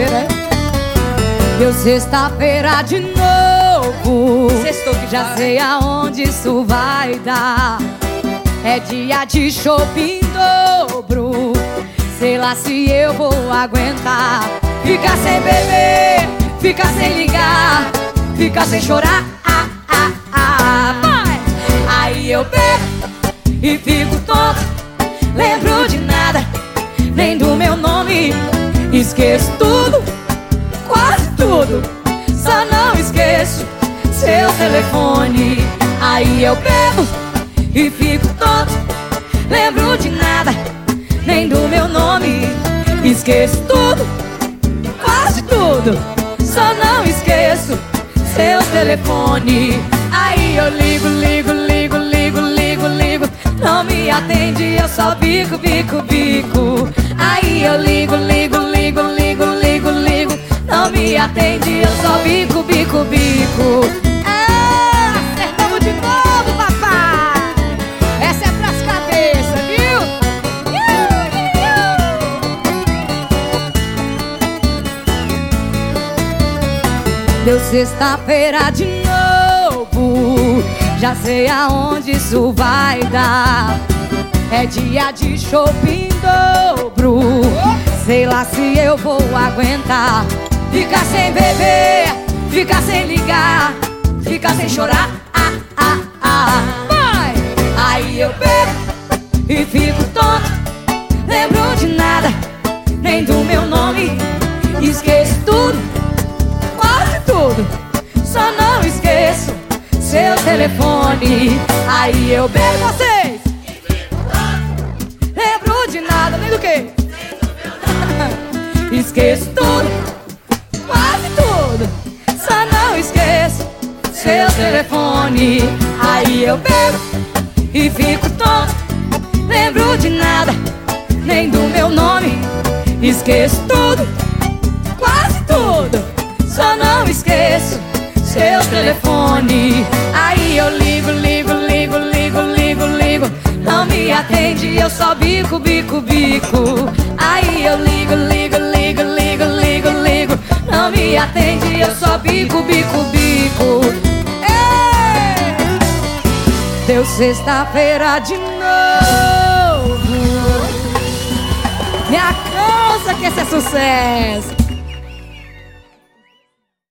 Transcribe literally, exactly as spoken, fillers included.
né? Deu sexta-feira de novo. Sextou que já sei aonde isso vai dar. É dia de shopping em dobro. Sei lá se eu vou aguentar. Ficar sem beber, ficar sem ligar, ficar sem chorar, ah, ah, ah. Vai! Aí eu bebo e fico tonto. Lembro de nada, nem do meu nome. Esqueço tudo, quase tudo. Só não esqueço seu telefone. Aí eu bebo e fico tonto. Lembro de nada, nem do meu nome. Esqueço tudo, quase tudo. Só não esqueço seu telefone. Aí eu ligo, ligo, ligo, ligo, ligo, ligo. Não me atende, eu só bico, bico, bico. Aí eu ligo, ligo, ligo, ligo, ligo, ligo. Não me atende, eu só bico, bico, bico. Ah, acertamos de novo, papai. Essa é pras cabeças, viu? Deu sexta-feira de novo. Já sei aonde isso vai dar. É dia de shopping em dobro. Sei lá se eu vou aguentar. Ficar sem beber, ficar sem ligar, ficar sem chorar, ah, ah, ah. Vai! Aí eu bebo e fico tonto. Lembro de nada, nem do meu nome. Esqueço tudo, quase tudo. Só não esqueço seu telefone. Aí eu bebo vocês. Lembro de nada, nem do que. Esqueço tudo, quase tudo. Só não esqueço seu telefone. Aí eu bebo e fico tonto. Lembro de nada, nem do meu nome. Esqueço tudo, quase tudo. Só não esqueço seu telefone. Aí eu ligo, ligo, ligo, ligo, ligo, ligo. Não me atende, eu só bico, bico, bico. Aí eu ligo, ligo, ligo, ligo, ligo, ligo. Não me atende, eu só bico, bico, bico. Ei! Deu sexta-feira de novo. Me alcança que esse é sucesso.